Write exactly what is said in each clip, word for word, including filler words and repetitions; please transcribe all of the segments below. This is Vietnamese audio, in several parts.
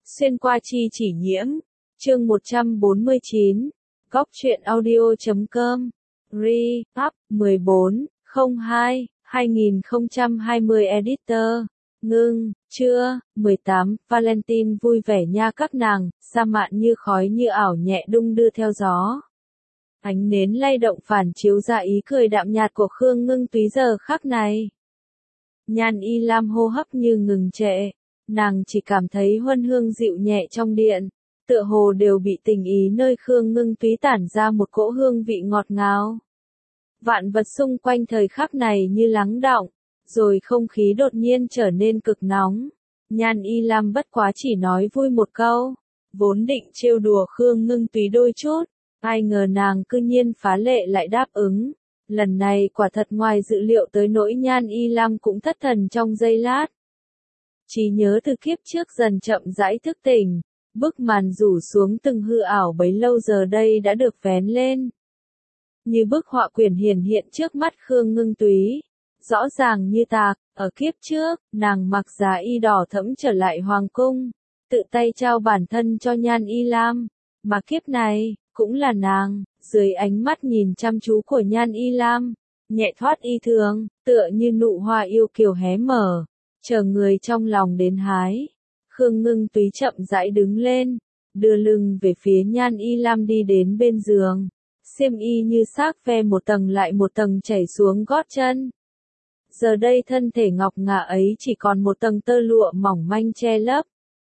Xuyên qua chi chỉ nhiễm. Chương một trăm bốn mươi chín. Góc truyện audio chấm com. Re. Up. mười bốn không hai hai nghìn không trăm hai mươi Editor. Ngưng. Chưa. mười tám. Valentine vui vẻ nha các nàng, sa mạn như khói như ảo nhẹ đung đưa theo gió. Ánh nến lay động phản chiếu ra ý cười đạm nhạt của Khương Ngưng Túy giờ khắc này. Nhan Y Lam hô hấp như ngừng trệ, nàng chỉ cảm thấy huân hương dịu nhẹ trong điện, tựa hồ đều bị tình ý nơi Khương Ngưng Túy tản ra một cỗ hương vị ngọt ngào. Vạn vật xung quanh thời khắc này như lắng đọng, rồi không khí đột nhiên trở nên cực nóng. Nhan Y Lam bất quá chỉ nói vui một câu, vốn định trêu đùa Khương Ngưng Túy đôi chút, ai ngờ nàng cư nhiên phá lệ lại đáp ứng. Lần này quả thật ngoài dự liệu tới nỗi Nhan Y Lam cũng thất thần trong giây lát. Trí nhớ từ kiếp trước dần chậm rãi thức tỉnh, bức màn rủ xuống từng hư ảo bấy lâu giờ đây đã được vén lên. Như bức họa quyển hiển hiện trước mắt Khương Ngưng Túy, rõ ràng như tạc, ở kiếp trước, nàng mặc giá y đỏ thẫm trở lại hoàng cung, tự tay trao bản thân cho Nhan Y Lam, mà kiếp này, cũng là nàng, dưới ánh mắt nhìn chăm chú của Nhan Y Lam, nhẹ thoát y thường, tựa như nụ hoa yêu kiều hé mở, chờ người trong lòng đến hái. Khương Ngưng Túy chậm rãi đứng lên, đưa lưng về phía Nhan Y Lam đi đến bên giường, xiêm y như xác ve một tầng lại một tầng chảy xuống gót chân. Giờ đây thân thể ngọc ngà ấy chỉ còn một tầng tơ lụa mỏng manh che lấp.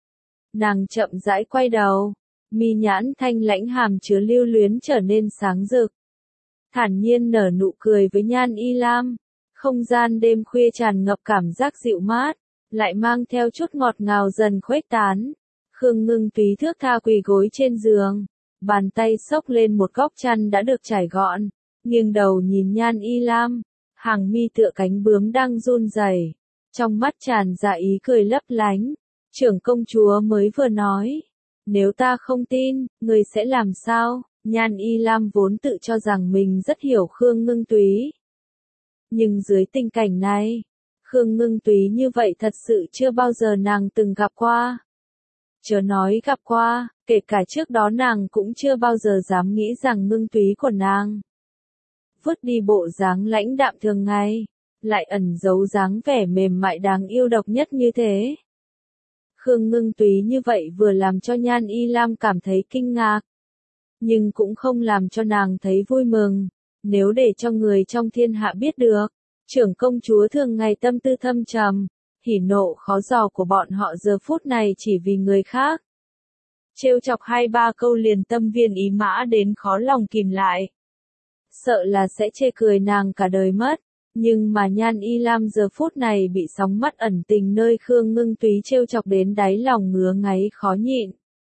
Nàng chậm rãi quay đầu, mi nhãn thanh lãnh hàm chứa lưu luyến trở nên sáng rực. Thản nhiên nở nụ cười với Nhan Y Lam, không gian đêm khuya tràn ngập cảm giác dịu mát, lại mang theo chút ngọt ngào dần khuếch tán. Khương Ngưng Túy thước tha quỳ gối trên giường, bàn tay xốc lên một góc chăn đã được trải gọn, nghiêng đầu nhìn Nhan Y Lam, hàng mi tựa cánh bướm đang run rẩy, trong mắt tràn ra ý cười lấp lánh. Trưởng công chúa mới vừa nói, nếu ta không tin, người sẽ làm sao? Nhan Y Lam vốn tự cho rằng mình rất hiểu Khương Ngưng Túy. Nhưng dưới tình cảnh này, Khương Ngưng Túy như vậy thật sự chưa bao giờ nàng từng gặp qua. Chớ nói gặp qua, kể cả trước đó nàng cũng chưa bao giờ dám nghĩ rằng Ngưng Túy của nàng vứt đi bộ dáng lãnh đạm thường ngày, lại ẩn giấu dáng vẻ mềm mại đáng yêu độc nhất như thế. Khương Ngưng Túy như vậy vừa làm cho Nhan Y Lam cảm thấy kinh ngạc, nhưng cũng không làm cho nàng thấy vui mừng. Nếu để cho người trong thiên hạ biết được, trưởng công chúa thường ngày tâm tư thâm trầm, hỉ nộ khó dò của bọn họ giờ phút này chỉ vì người khác trêu chọc hai ba câu liền tâm viên ý mã đến khó lòng kìm lại, sợ là sẽ chê cười nàng cả đời mất. Nhưng mà Nhan Y Lam giờ phút này bị sóng mắt ẩn tình nơi Khương Ngưng Túy trêu chọc đến đáy lòng ngứa ngáy khó nhịn.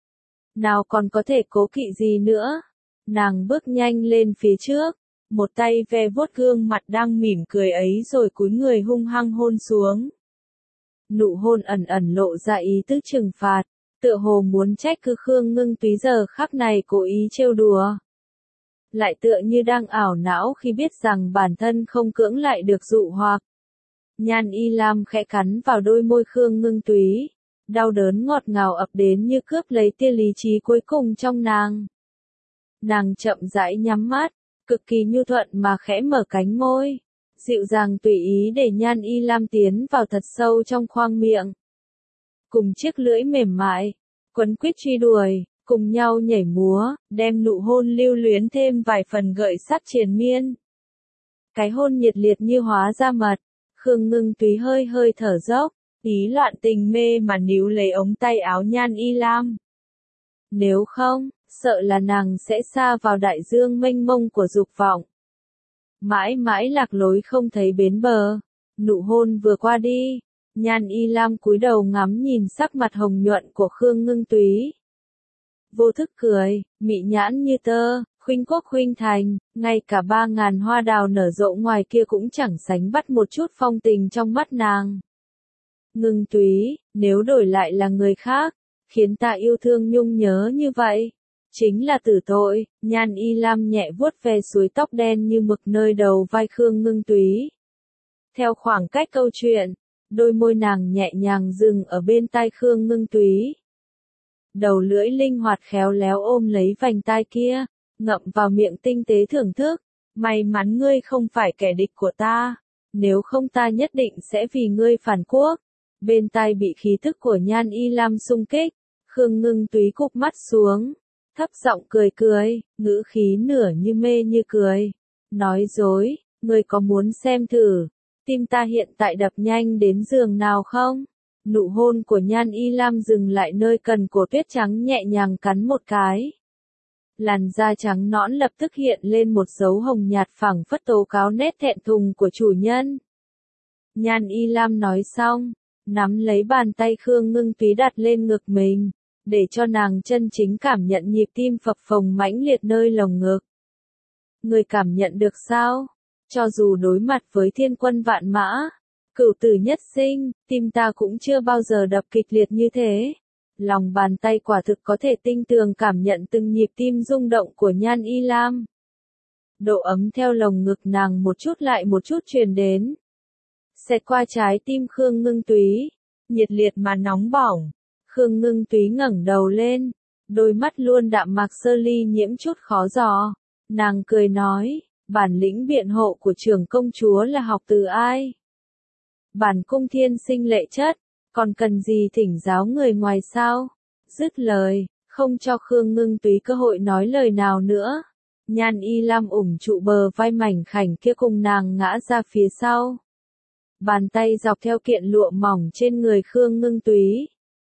Nào còn có thể cố kỵ gì nữa? Nàng bước nhanh lên phía trước, một tay ve vuốt gương mặt đang mỉm cười ấy rồi cúi người hung hăng hôn xuống. Nụ hôn ẩn ẩn lộ ra ý tứ trừng phạt, tựa hồ muốn trách cứ Khương Ngưng Túy giờ khắc này cố ý trêu đùa. Lại tựa như đang ảo não khi biết rằng bản thân không cưỡng lại được dụ hoặc. Nhan Y Lam khẽ cắn vào đôi môi Khương Ngưng Túy, đau đớn ngọt ngào ập đến như cướp lấy tia lý trí cuối cùng trong nàng. Nàng chậm rãi nhắm mắt, cực kỳ nhu thuận mà khẽ mở cánh môi, dịu dàng tùy ý để Nhan Y Lam tiến vào thật sâu trong khoang miệng. Cùng chiếc lưỡi mềm mại, quấn quýt truy đuổi, cùng nhau nhảy múa, đem nụ hôn lưu luyến thêm vài phần gợi sắc triền miên. Cái hôn nhiệt liệt như hóa ra mật, Khương Ngưng Túy hơi hơi thở dốc, ý loạn tình mê mà níu lấy ống tay áo Nhan Y Lam. Nếu không, sợ là nàng sẽ sa vào đại dương mênh mông của dục vọng, mãi mãi lạc lối không thấy bến bờ. Nụ hôn vừa qua đi, Nhan Y Lam cúi đầu ngắm nhìn sắc mặt hồng nhuận của Khương Ngưng Túy. Vô thức cười, mị nhãn như tơ, khuynh quốc khuynh thành, ngay cả ba ngàn hoa đào nở rộ ngoài kia cũng chẳng sánh bắt một chút phong tình trong mắt nàng. Ngưng Túy, nếu đổi lại là người khác, khiến ta yêu thương nhung nhớ như vậy, chính là tử tội. Nhan Y Lam nhẹ vuốt ve suối tóc đen như mực nơi đầu vai Khương Ngưng Túy. Theo khoảng cách câu chuyện, đôi môi nàng nhẹ nhàng dừng ở bên tai Khương Ngưng Túy. đầu lưỡi linh hoạt khéo léo ôm lấy vành tai kia, ngậm vào miệng tinh tế thưởng thức. May mắn ngươi không phải kẻ địch của ta, nếu không ta nhất định sẽ vì ngươi phản quốc. Bên tai bị khí thức của Nhan Y Lam xung kích, Khương Ngưng Túy cụp mắt xuống, thấp giọng cười cười, ngữ khí nửa như mê như cười. Nói dối, ngươi có muốn xem thử, tim ta hiện tại đập nhanh đến giường nào không? Nụ hôn của Nhan Y Lam dừng lại nơi cần cổ tuyết trắng nhẹ nhàng cắn một cái. Làn da trắng nõn lập tức hiện lên một dấu hồng nhạt phảng phất tố cáo nét thẹn thùng của chủ nhân. Nhan Y Lam nói xong, nắm lấy bàn tay Khương Ngưng Túy đặt lên ngực mình, để cho nàng chân chính cảm nhận nhịp tim phập phồng mãnh liệt nơi lồng ngực. Người cảm nhận được sao? Cho dù đối mặt với thiên quân vạn mã, cửu tử nhất sinh, tim ta cũng chưa bao giờ đập kịch liệt như thế. Lòng bàn tay quả thực có thể tinh tường cảm nhận từng nhịp tim rung động của Nhan Y Lam. Độ ấm theo lồng ngực nàng một chút lại một chút truyền đến. Xẹt qua trái tim Khương Ngưng Túy, nhiệt liệt mà nóng bỏng. Khương Ngưng Túy ngẩng đầu lên, đôi mắt luôn đạm mạc sơ ly nhiễm chút khó dò. Nàng cười nói, bản lĩnh biện hộ của trưởng công chúa là học từ ai? Bản cung thiên sinh lệ chất, còn cần gì thỉnh giáo người ngoài sao? Dứt lời, không cho Khương Ngưng Túy cơ hội nói lời nào nữa. Nhan Y Lam ủng trụ bờ vai mảnh khảnh kia cùng nàng ngã ra phía sau. Bàn tay dọc theo kiện lụa mỏng trên người Khương Ngưng Túy.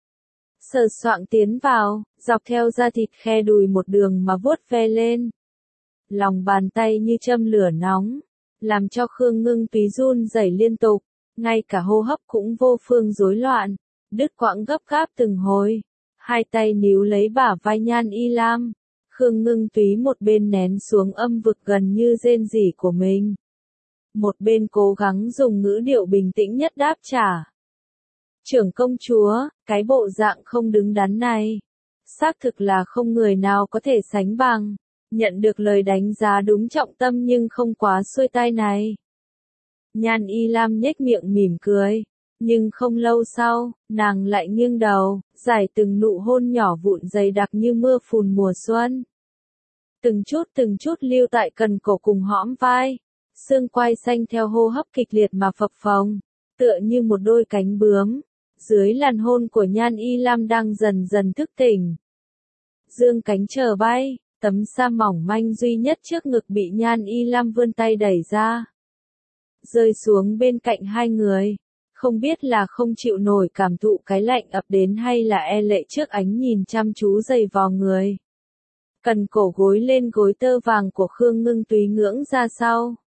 Sờ soạng tiến vào, dọc theo da thịt khe đùi một đường mà vuốt ve lên. Lòng bàn tay như châm lửa nóng, làm cho Khương Ngưng Túy run rẩy liên tục, ngay cả hô hấp cũng vô phương rối loạn, đứt quãng gấp gáp từng hồi. Hai tay níu lấy bả vai Nhan Y Lam, Khương Ngưng Túy một bên nén xuống âm vực gần như rên rỉ của mình, một bên cố gắng dùng ngữ điệu bình tĩnh nhất đáp trả. Trưởng công chúa, cái bộ dạng không đứng đắn này, xác thực là không người nào có thể sánh bằng. Nhận được lời đánh giá đúng trọng tâm nhưng không quá xuôi tai này. Nhan Y Lam nhếch miệng mỉm cười, nhưng không lâu sau, nàng lại nghiêng đầu, giải từng nụ hôn nhỏ vụn dày đặc như mưa phùn mùa xuân. Từng chút từng chút lưu tại cần cổ cùng hõm vai, xương quai xanh theo hô hấp kịch liệt mà phập phồng, tựa như một đôi cánh bướm. Dưới làn hôn của Nhan Y Lam đang dần dần thức tỉnh. Dương cánh chờ bay, tấm sa mỏng manh duy nhất trước ngực bị Nhan Y Lam vươn tay đẩy ra, rơi xuống bên cạnh hai người. Không biết là không chịu nổi cảm thụ cái lạnh ập đến hay là e lệ trước ánh nhìn chăm chú dày vò người. Cần cổ gối lên gối tơ vàng của Khương Ngưng Túy ngưỡng ra sau,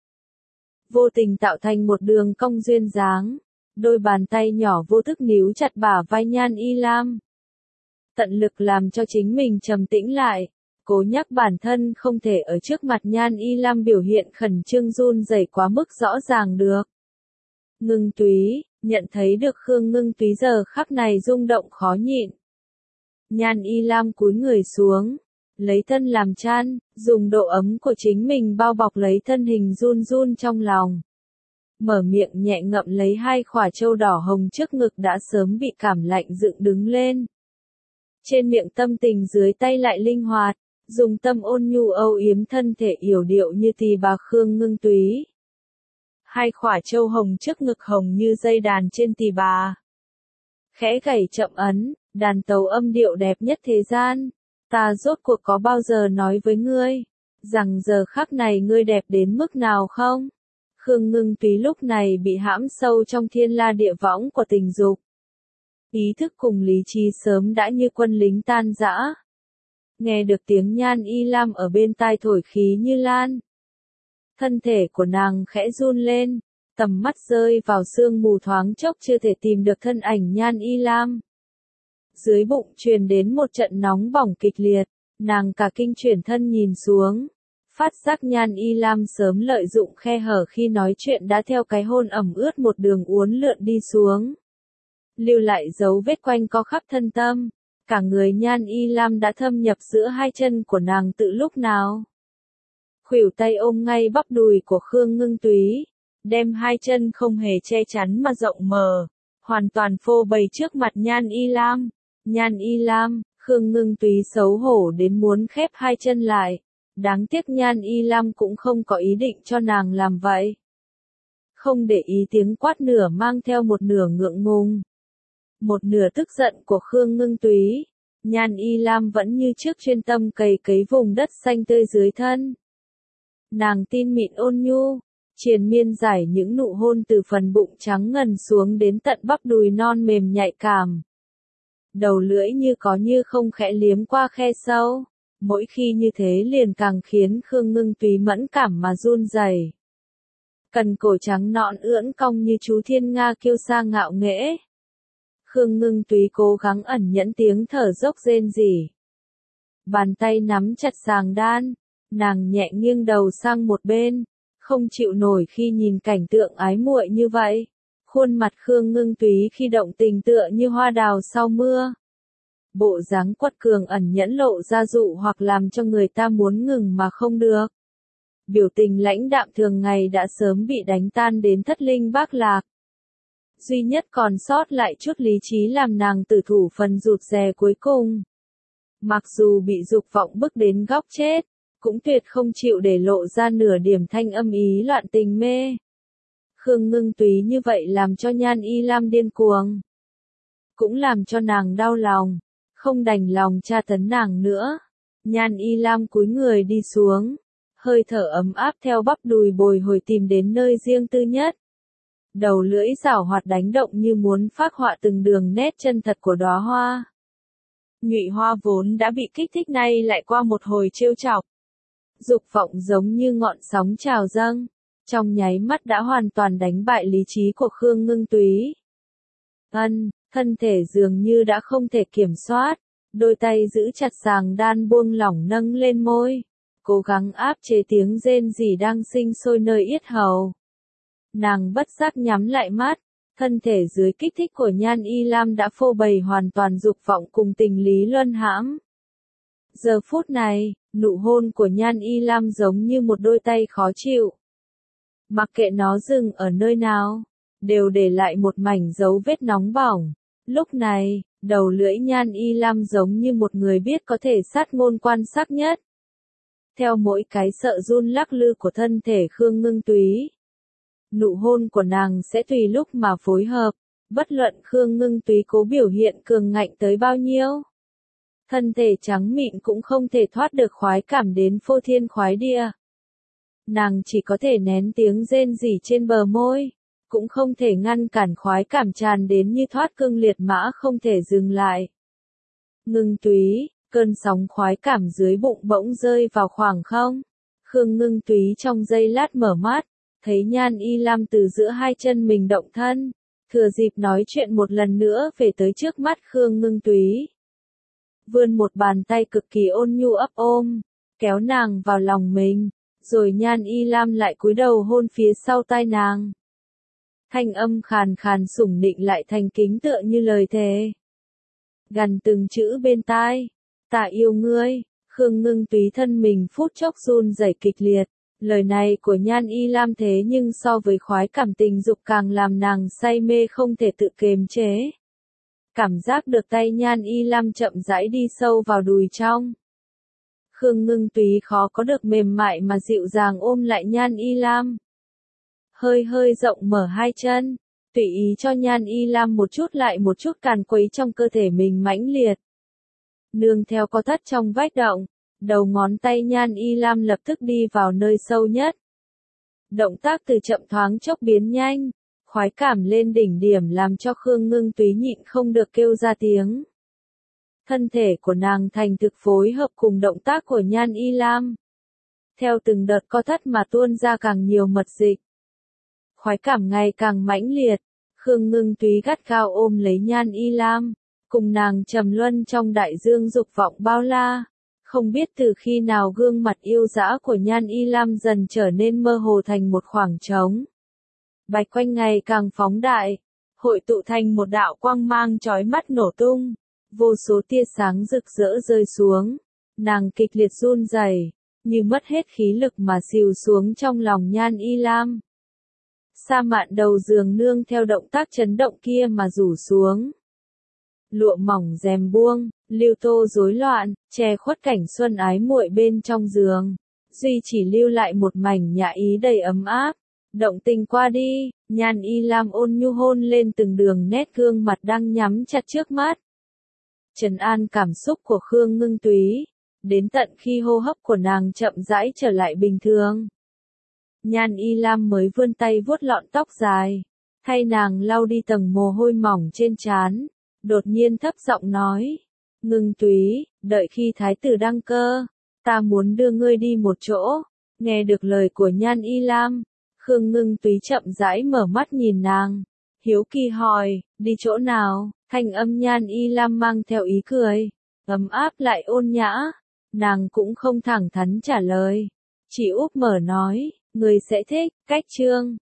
vô tình tạo thành một đường cong duyên dáng. Đôi bàn tay nhỏ vô thức níu chặt bả vai Nhan Y Lam, tận lực làm cho chính mình trầm tĩnh lại, cố nhắc bản thân không thể ở trước mặt Nhan Y Lam biểu hiện khẩn trương run rẩy quá mức rõ ràng được. Ngưng Túy, nhận thấy được Khương Ngưng Túy giờ khắc này rung động khó nhịn. Nhan Y Lam cúi người xuống, lấy thân làm chăn, dùng độ ấm của chính mình bao bọc lấy thân hình run run trong lòng. Mở miệng nhẹ ngậm lấy hai khỏa châu đỏ hồng trước ngực đã sớm bị cảm lạnh dựng đứng lên. Trên miệng tâm tình dưới tay lại linh hoạt, dùng tâm ôn nhu âu yếm thân thể yểu điệu như tỳ bà Khương Ngưng Túy. Hai khỏa châu hồng trước ngực hồng như dây đàn trên tỳ bà. Khẽ gảy chậm ấn, đàn tấu âm điệu đẹp nhất thế gian. Ta rốt cuộc có bao giờ nói với ngươi, rằng giờ khắc này ngươi đẹp đến mức nào không? Khương Ngưng Túy lúc này bị hãm sâu trong thiên la địa võng của tình dục. Ý thức cùng lý trí sớm đã như quân lính tan rã. Nghe được tiếng Nhan Y Lam ở bên tai thổi khí như lan. Thân thể của nàng khẽ run lên, tầm mắt rơi vào sương mù thoáng chốc chưa thể tìm được thân ảnh Nhan Y Lam. Dưới bụng truyền đến một trận nóng bỏng kịch liệt, nàng cả kinh chuyển thân nhìn xuống. Phát giác Nhan Y Lam sớm lợi dụng khe hở khi nói chuyện đã theo cái hôn ẩm ướt một đường uốn lượn đi xuống. Lưu lại dấu vết quanh co khắp thân tâm, cả người Nhan Y Lam đã thâm nhập giữa hai chân của nàng tự lúc nào. Khuỷu tay ôm ngay bắp đùi của Khương Ngưng Túy, đem hai chân không hề che chắn mà rộng mở, hoàn toàn phô bày trước mặt Nhan Y Lam. Nhan Y Lam, Khương Ngưng Túy xấu hổ đến muốn khép hai chân lại, đáng tiếc Nhan Y Lam cũng không có ý định cho nàng làm vậy. Không để ý tiếng quát nửa mang theo một nửa ngượng ngùng, một nửa tức giận của Khương Ngưng Túy, Nhan Y Lam vẫn như trước chuyên tâm cày cấy vùng đất xanh tươi dưới thân. Nàng tin mịn ôn nhu, triền miên giải những nụ hôn từ phần bụng trắng ngần xuống đến tận bắp đùi non mềm nhạy cảm. Đầu lưỡi như có như không khẽ liếm qua khe sâu, mỗi khi như thế liền càng khiến Khương Ngưng Túy mẫn cảm mà run rẩy. Cần cổ trắng nõn ưỡn cong như chú thiên nga kiêu sa ngạo nghễ. Khương Ngưng Túy cố gắng ẩn nhẫn tiếng thở dốc rên rỉ. Bàn tay nắm chặt sàng đan, nàng nhẹ nghiêng đầu sang một bên, không chịu nổi khi nhìn cảnh tượng ái muội như vậy. Khuôn mặt Khương Ngưng Túy khi động tình tựa như hoa đào sau mưa. Bộ dáng quật cường ẩn nhẫn lộ ra dụ hoặc làm cho người ta muốn ngừng mà không được. Biểu tình lãnh đạm thường ngày đã sớm bị đánh tan đến thất linh bát lạc. Duy nhất còn sót lại chút lý trí làm nàng tử thủ phần rụt rè cuối cùng. Mặc dù bị dục vọng bức đến góc chết, cũng tuyệt không chịu để lộ ra nửa điểm thanh âm ý loạn tình mê. Khương Ngưng Túy như vậy làm cho Nhan Y Lam điên cuồng. Cũng làm cho nàng đau lòng, không đành lòng tra tấn nàng nữa. Nhan Y Lam cúi người đi xuống, hơi thở ấm áp theo bắp đùi bồi hồi tìm đến nơi riêng tư nhất. Đầu lưỡi giảo hoạt đánh động như muốn phác họa từng đường nét chân thật của đóa hoa. Nhụy Hoa vốn đã bị kích thích nay lại qua một hồi trêu chọc. Dục vọng giống như ngọn sóng trào dâng, trong nháy mắt đã hoàn toàn đánh bại lý trí của Khương Ngưng Túy. Ân, thân thể dường như đã không thể kiểm soát, đôi tay giữ chặt sàng đan buông lỏng nâng lên môi, cố gắng áp chế tiếng rên rỉ đang sinh sôi nơi yết hầu. Nàng bất giác nhắm lại mắt, thân thể dưới kích thích của Nhan Y Lam đã phô bày hoàn toàn dục vọng cùng tình lý luân hãm. Giờ phút này, nụ hôn của Nhan Y Lam giống như một đôi tay khó chịu. Mặc kệ nó dừng ở nơi nào, đều để lại một mảnh dấu vết nóng bỏng. Lúc này, đầu lưỡi Nhan Y Lam giống như một người biết có thể sát ngôn quan sắc nhất. Theo mỗi cái sợ run lắc lư của thân thể Khương Ngưng Túy, nụ hôn của nàng sẽ tùy lúc mà phối hợp, bất luận Khương Ngưng Túy cố biểu hiện cường ngạnh tới bao nhiêu. Thân thể trắng mịn cũng không thể thoát được khoái cảm đến phô thiên khoái địa. Nàng chỉ có thể nén tiếng rên rỉ trên bờ môi, cũng không thể ngăn cản khoái cảm tràn đến như thoát cương liệt mã không thể dừng lại. Ngưng Túy, cơn sóng khoái cảm dưới bụng bỗng rơi vào khoảng không. Khương Ngưng Túy trong giây lát mở mắt, thấy Nhan Y Lam từ giữa hai chân mình động thân, thừa dịp nói chuyện một lần nữa về tới trước mắt Khương Ngưng Túy. Vươn một bàn tay cực kỳ ôn nhu ấp ôm, kéo nàng vào lòng mình, rồi Nhan Y Lam lại cúi đầu hôn phía sau tai nàng. Thanh âm khàn khàn sủng nịnh lại thành kính tựa như lời thề. Gằn từng chữ bên tai, ta yêu ngươi. Khương Ngưng Túy thân mình phút chốc run rẩy kịch liệt. Lời này của Nhan Y Lam thế nhưng so với khoái cảm tình dục càng làm nàng say mê không thể tự kiềm chế. Cảm giác được tay Nhan Y Lam chậm rãi đi sâu vào đùi trong. Khương Ngưng Túy khó có được mềm mại mà dịu dàng ôm lại Nhan Y Lam. Hơi hơi rộng mở hai chân, tùy ý cho Nhan Y Lam một chút lại một chút càn quấy trong cơ thể mình mãnh liệt. Nương theo co thắt trong vách động, đầu ngón tay Nhan Y Lam lập tức đi vào nơi sâu nhất. Động tác từ chậm thoáng chốc biến nhanh, khoái cảm lên đỉnh điểm làm cho Khương Ngưng Túy nhịn không được kêu ra tiếng. Thân thể của nàng thành thực phối hợp cùng động tác của Nhan Y Lam. Theo từng đợt co thắt mà tuôn ra càng nhiều mật dịch. Khoái cảm ngày càng mãnh liệt, Khương Ngưng Túy gắt gao ôm lấy Nhan Y Lam, cùng nàng trầm luân trong đại dương dục vọng bao la. Không biết từ khi nào gương mặt yêu dã của Nhan Y Lam dần trở nên mơ hồ thành một khoảng trống. Bạch quanh ngày càng phóng đại, hội tụ thành một đạo quang mang chói mắt nổ tung, vô số tia sáng rực rỡ rơi xuống, nàng kịch liệt run rẩy, như mất hết khí lực mà xìu xuống trong lòng Nhan Y Lam. Sa mạn đầu giường nương theo động tác chấn động kia mà rủ xuống. Lụa mỏng rèm buông, Lưu Tô rối loạn, che khuất cảnh xuân ái muội bên trong giường. Duy chỉ lưu lại một mảnh nhã ý đầy ấm áp. Động tình qua đi, Nhan Y Lam ôn nhu hôn lên từng đường nét gương mặt đang nhắm chặt trước mắt. Trấn an cảm xúc của Khương Ngưng Túy, đến tận khi hô hấp của nàng chậm rãi trở lại bình thường. Nhan Y Lam mới vươn tay vuốt lọn tóc dài, thay nàng lau đi tầng mồ hôi mỏng trên trán, đột nhiên thấp giọng nói, Ngưng Túy, đợi khi thái tử đăng cơ, ta muốn đưa ngươi đi một chỗ. Nghe được lời của Nhan Y Lam, Khương Ngưng Túy chậm rãi mở mắt nhìn nàng, hiếu kỳ hỏi, đi chỗ nào? Thanh âm Nhan Y Lam mang theo ý cười, ấm áp lại ôn nhã, nàng cũng không thẳng thắn trả lời, chỉ úp mở nói, người sẽ thích, cách chương.